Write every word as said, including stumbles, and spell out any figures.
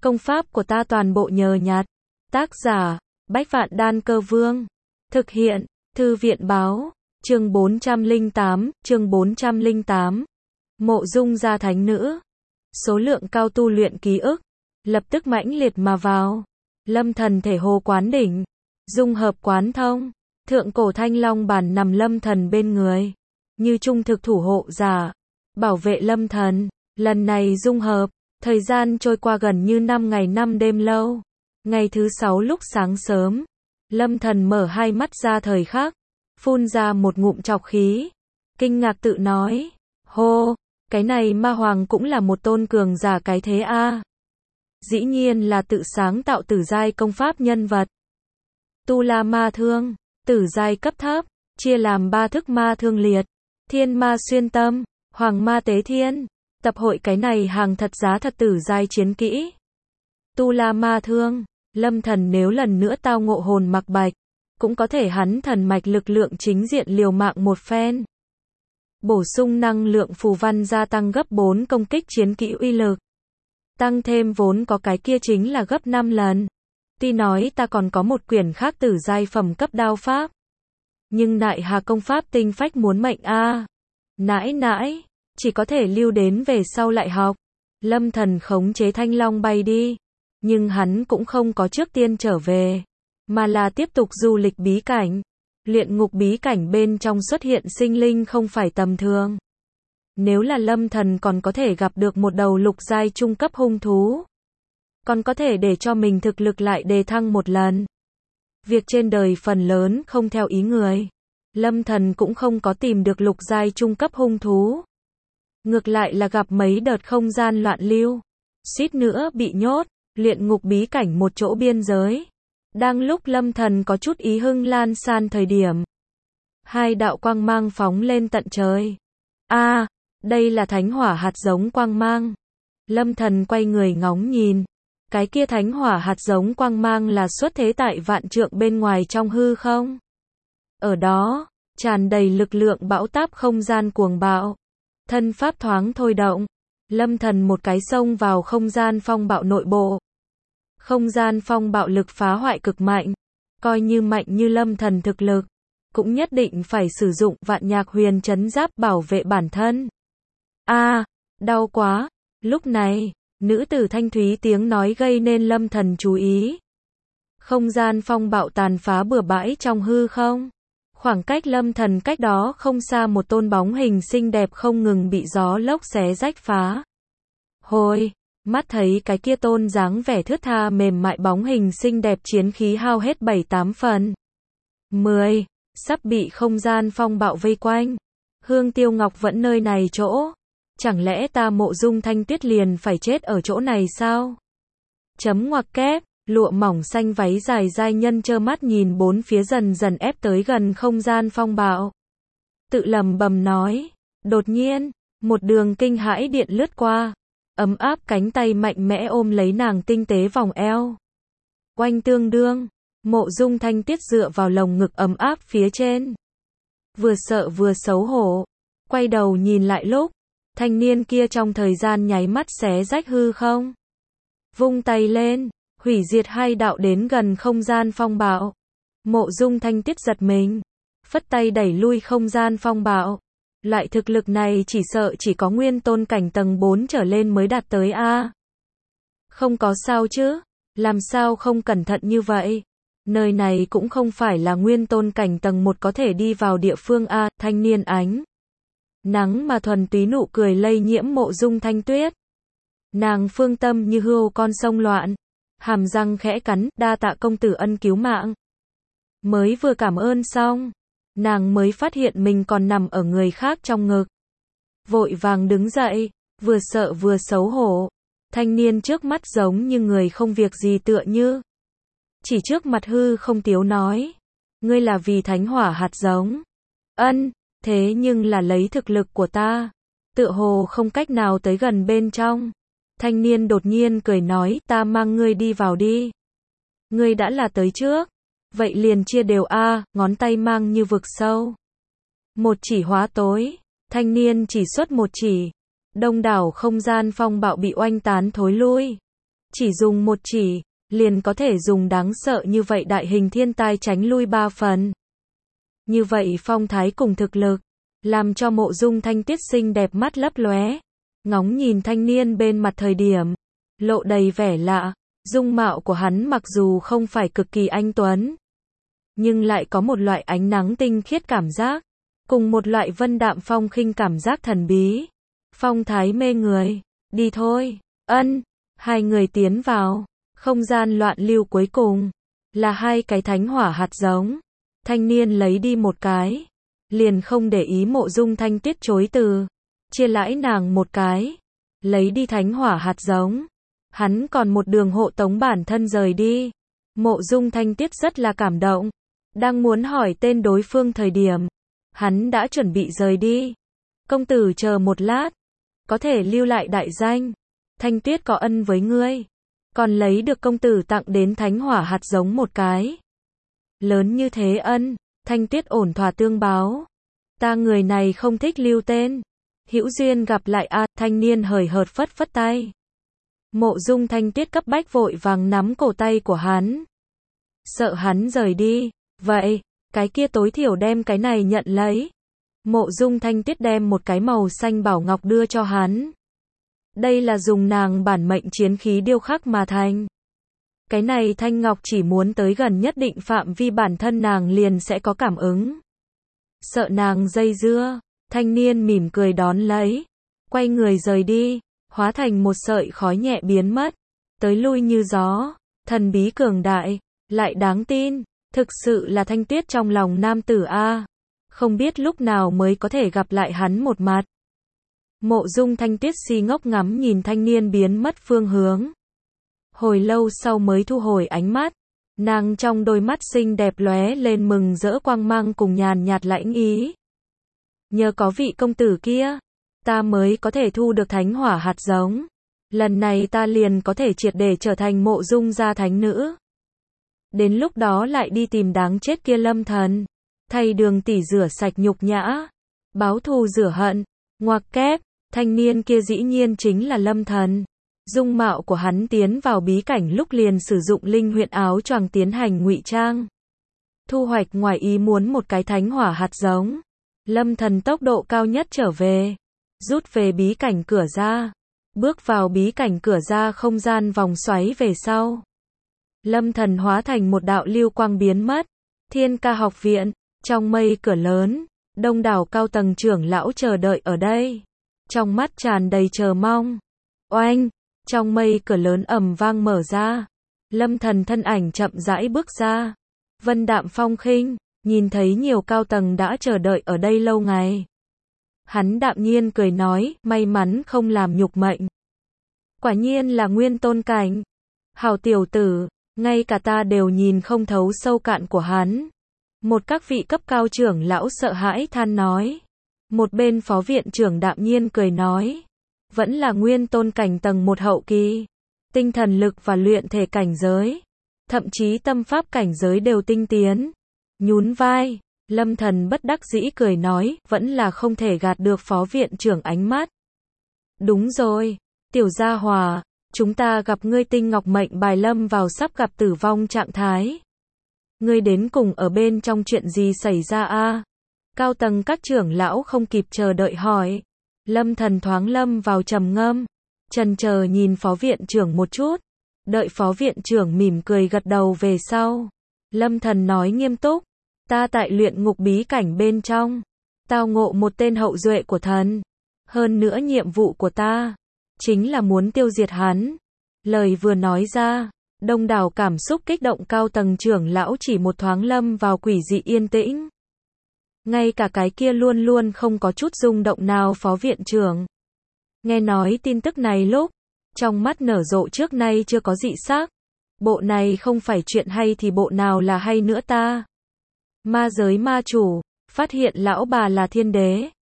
Công pháp của ta toàn bộ nhờ nhặt. Tác giả, Bách Vạn Đan Cơ Vương. Thực hiện, Thư viện Báo. Chương bốn trăm lẻ tám, chương bốn trăm lẻ tám. Mộ Dung gia thánh nữ. Số lượng cao tu luyện ký ức. Lập tức mãnh liệt mà vào. Lâm thần thể hồ quán đỉnh. Dung hợp quán thông. Thượng cổ thanh long bản nằm lâm thần bên người. Như trung thực thủ hộ giả. Bảo vệ lâm thần. Lần này dung hợp. Thời gian trôi qua gần như năm ngày năm đêm lâu. Ngày thứ sáu lúc sáng sớm. Lâm thần mở hai mắt ra thời khắc. Phun ra một ngụm trọc khí. Kinh ngạc tự nói. Hô, cái này ma hoàng cũng là một tôn cường giả cái thế a. Dĩ nhiên là tự sáng tạo tử giai công pháp nhân vật. Tu La Ma Thương, tử giai cấp thấp, chia làm ba thức ma thương liệt, thiên ma xuyên tâm, hoàng ma tế thiên. Tập hội cái này hàng thật giá thật tử giai chiến kỹ. Tu La Ma Thương, lâm thần nếu lần nữa tao ngộ hồn mặc bạch, cũng có thể hắn thần mạch lực lượng chính diện liều mạng một phen. Bổ sung năng lượng phù văn gia tăng gấp bốn công kích chiến kỹ uy lực. Tăng thêm vốn có cái kia chính là gấp năm lần. Tuy nói ta còn có một quyển khác tử giai phẩm cấp đao pháp. Nhưng nại hà công pháp tinh phách muốn mệnh a. Nãi nãi, chỉ có thể lưu đến về sau lại học. Lâm thần khống chế thanh long bay đi. Nhưng hắn cũng không có trước tiên trở về. Mà là tiếp tục du lịch bí cảnh. Luyện ngục bí cảnh bên trong xuất hiện sinh linh không phải tầm thường. Nếu là lâm thần còn có thể gặp được một đầu lục giai trung cấp hung thú. Còn có thể để cho mình thực lực lại đề thăng một lần. Việc trên đời phần lớn không theo ý người. Lâm thần cũng không có tìm được lục giai trung cấp hung thú. Ngược lại là gặp mấy đợt không gian loạn lưu. Suýt nữa bị nhốt, luyện ngục bí cảnh một chỗ biên giới. Đang lúc lâm thần có chút ý hưng lan san thời điểm. Hai đạo quang mang phóng lên tận trời. A, à, đây là thánh hỏa hạt giống quang mang. Lâm thần quay người ngóng nhìn. Cái kia thánh hỏa hạt giống quang mang là xuất thế tại vạn trượng bên ngoài trong hư không. Ở đó, tràn đầy lực lượng bão táp không gian cuồng bạo. Thân pháp thoáng thôi động. Lâm thần một cái xông vào không gian phong bạo nội bộ. Không gian phong bạo lực phá hoại cực mạnh. Coi như mạnh như lâm thần thực lực. Cũng nhất định phải sử dụng vạn nhạc huyền trấn giáp bảo vệ bản thân. A, à, đau quá. Lúc này, nữ tử thanh thúy tiếng nói gây nên lâm thần chú ý. Không gian phong bạo tàn phá bừa bãi trong hư không. Khoảng cách lâm thần cách đó không xa một tôn bóng hình xinh đẹp không ngừng bị gió lốc xé rách phá. Hồi, mắt thấy cái kia tôn dáng vẻ thướt tha mềm mại bóng hình xinh đẹp chiến khí hao hết bảy tám phần. mười, sắp bị không gian phong bạo vây quanh. Hương Tiêu Ngọc vẫn nơi này chỗ. Chẳng lẽ ta Mộ Dung Thanh Tuyết liền phải chết ở chỗ này sao? Chấm ngoặc kép, lụa mỏng xanh váy dài giai nhân trơ mắt nhìn bốn phía dần dần ép tới gần không gian phong bạo. Tự lầm bầm nói. Đột nhiên, một đường kinh hãi điện lướt qua. Ấm áp cánh tay mạnh mẽ ôm lấy nàng tinh tế vòng eo. Oanh tương đương, Mộ Dung Thanh Tuyết dựa vào lồng ngực ấm áp phía trên. Vừa sợ vừa xấu hổ. Quay đầu nhìn lại lúc. Thanh niên kia trong thời gian nháy mắt xé rách hư không. Vung tay lên, hủy diệt hai đạo đến gần không gian phong bạo. Mộ Dung Thanh Tuyết giật mình. Phất tay đẩy lui không gian phong bạo. Loại thực lực này chỉ sợ chỉ có nguyên tôn cảnh tầng bốn trở lên mới đạt tới a. Không có sao chứ, làm sao không cẩn thận như vậy. Nơi này cũng không phải là nguyên tôn cảnh tầng một có thể đi vào địa phương a. Thanh niên ánh nắng mà thuần túy nụ cười lây nhiễm Mộ Dung Thanh Tuyết. Nàng phương tâm như hươu con sông loạn, hàm răng khẽ cắn, đa tạ công tử ân cứu mạng. Mới vừa cảm ơn xong, nàng mới phát hiện mình còn nằm ở người khác trong ngực. Vội vàng đứng dậy, vừa sợ vừa xấu hổ. Thanh niên trước mắt giống như người không việc gì tựa như. Chỉ trước mặt hư không tiếu nói. Ngươi là vì thánh hỏa hạt giống. Ân, thế nhưng là lấy thực lực của ta. Tựa hồ không cách nào tới gần bên trong. Thanh niên đột nhiên cười nói, ta mang ngươi đi vào đi. Ngươi đã là tới trước. Vậy liền chia đều a, à, ngón tay mang như vực sâu. Một chỉ hóa tối. Thanh niên chỉ xuất một chỉ. Đông đảo không gian phong bạo bị oanh tán thối lui. Chỉ dùng một chỉ, liền có thể dùng đáng sợ như vậy đại hình thiên tai tránh lui ba phần. Như vậy phong thái cùng thực lực, làm cho Mộ Dung Thanh Tuyết xinh đẹp mắt lấp lóe, ngóng nhìn thanh niên bên mặt thời điểm, lộ đầy vẻ lạ, dung mạo của hắn mặc dù không phải cực kỳ anh tuấn, nhưng lại có một loại ánh nắng tinh khiết cảm giác, cùng một loại vân đạm phong khinh cảm giác thần bí, phong thái mê người. Đi thôi. Ân, hai người tiến vào, không gian loạn lưu cuối cùng, là hai cái thánh hỏa hạt giống. Thanh niên lấy đi một cái, liền không để ý Mộ Dung Thanh Tuyết chối từ, chia lãi nàng một cái, lấy đi thánh hỏa hạt giống. Hắn còn một đường hộ tống bản thân rời đi. Mộ Dung Thanh Tuyết rất là cảm động, đang muốn hỏi tên đối phương thời điểm, hắn đã chuẩn bị rời đi. Công tử chờ một lát, có thể lưu lại đại danh. Thanh Tuyết có ân với ngươi, còn lấy được công tử tặng đến thánh hỏa hạt giống một cái. Lớn như thế ân, Thanh Tuyết ổn thỏa tương báo. Ta người này không thích lưu tên. Hữu duyên gặp lại a, à, thanh niên hời hợt phất phất tay. Mộ Dung Thanh Tuyết cấp bách vội vàng nắm cổ tay của hắn. Sợ hắn rời đi, vậy, cái kia tối thiểu đem cái này nhận lấy. Mộ Dung Thanh Tuyết đem một cái màu xanh bảo ngọc đưa cho hắn. Đây là dùng nàng bản mệnh chiến khí điêu khắc mà thành. Cái này thanh ngọc chỉ muốn tới gần nhất định phạm vi bản thân nàng liền sẽ có cảm ứng. Sợ nàng dây dưa, thanh niên mỉm cười đón lấy, quay người rời đi, hóa thành một sợi khói nhẹ biến mất, tới lui như gió, thần bí cường đại, lại đáng tin, thực sự là Thanh Tuyết trong lòng nam tử a, không biết lúc nào mới có thể gặp lại hắn một mặt. Mộ Dung Thanh Tuyết si ngốc ngắm nhìn thanh niên biến mất phương hướng. Hồi lâu sau mới thu hồi ánh mắt, nàng trong đôi mắt xinh đẹp lóe lên mừng rỡ quang mang cùng nhàn nhạt lãnh ý. Nhờ có vị công tử kia, ta mới có thể thu được thánh hỏa hạt giống. Lần này ta liền có thể triệt để trở thành Mộ Dung gia thánh nữ. Đến lúc đó lại đi tìm đáng chết kia Lâm Thần, thay Đường tỷ rửa sạch nhục nhã, báo thù rửa hận. Ngoặc kép, thanh niên kia dĩ nhiên chính là Lâm Thần. Dung mạo của hắn tiến vào bí cảnh lúc liền sử dụng linh huyễn áo choàng tiến hành ngụy trang. Thu hoạch ngoài ý muốn một cái thánh hỏa hạt giống. Lâm Thần tốc độ cao nhất trở về, rút về bí cảnh cửa ra, bước vào bí cảnh cửa ra không gian vòng xoáy về sau. Lâm Thần hóa thành một đạo lưu quang biến mất. Thiên Ca học viện, trong mây cửa lớn, đông đảo cao tầng trưởng lão chờ đợi ở đây, trong mắt tràn đầy chờ mong. Oanh, trong mây cửa lớn ầm vang mở ra, Lâm Thần thân ảnh chậm rãi bước ra, vân đạm phong khinh, nhìn thấy nhiều cao tầng đã chờ đợi ở đây lâu ngày. Hắn đạm nhiên cười nói, may mắn không làm nhục mệnh. Quả nhiên là nguyên tôn cảnh. Hảo tiểu tử, ngay cả ta đều nhìn không thấu sâu cạn của hắn. Một các vị cấp cao trưởng lão sợ hãi than nói. Một bên phó viện trưởng đạm nhiên cười nói, vẫn là nguyên tôn cảnh tầng một hậu kỳ. Tinh thần lực và luyện thể cảnh giới, thậm chí tâm pháp cảnh giới đều tinh tiến. Nhún vai, Lâm Thần bất đắc dĩ cười nói, vẫn là không thể gạt được phó viện trưởng ánh mắt. Đúng rồi, tiểu gia hòa, chúng ta gặp ngươi tinh ngọc mệnh bài lâm vào sắp gặp tử vong trạng thái. Ngươi đến cùng ở bên trong chuyện gì xảy ra a? Cao tầng các trưởng lão không kịp chờ đợi hỏi. Lâm Thần thoáng lâm vào trầm ngâm, chần chờ nhìn phó viện trưởng một chút, đợi phó viện trưởng mỉm cười gật đầu về sau. Lâm Thần nói nghiêm túc, ta tại luyện ngục bí cảnh bên trong, tao ngộ một tên hậu duệ của thần. Hơn nữa nhiệm vụ của ta, chính là muốn tiêu diệt hắn. Lời vừa nói ra, đông đảo cảm xúc kích động cao tầng trưởng lão chỉ một thoáng lâm vào quỷ dị yên tĩnh. Ngay cả cái kia luôn luôn không có chút rung động nào phó viện trưởng. Nghe nói tin tức này lúc, trong mắt nở rộ trước nay chưa có dị sắc. Bộ này không phải chuyện hay thì bộ nào là hay nữa ta. Ma giới ma chủ, phát hiện lão bà là thiên đế.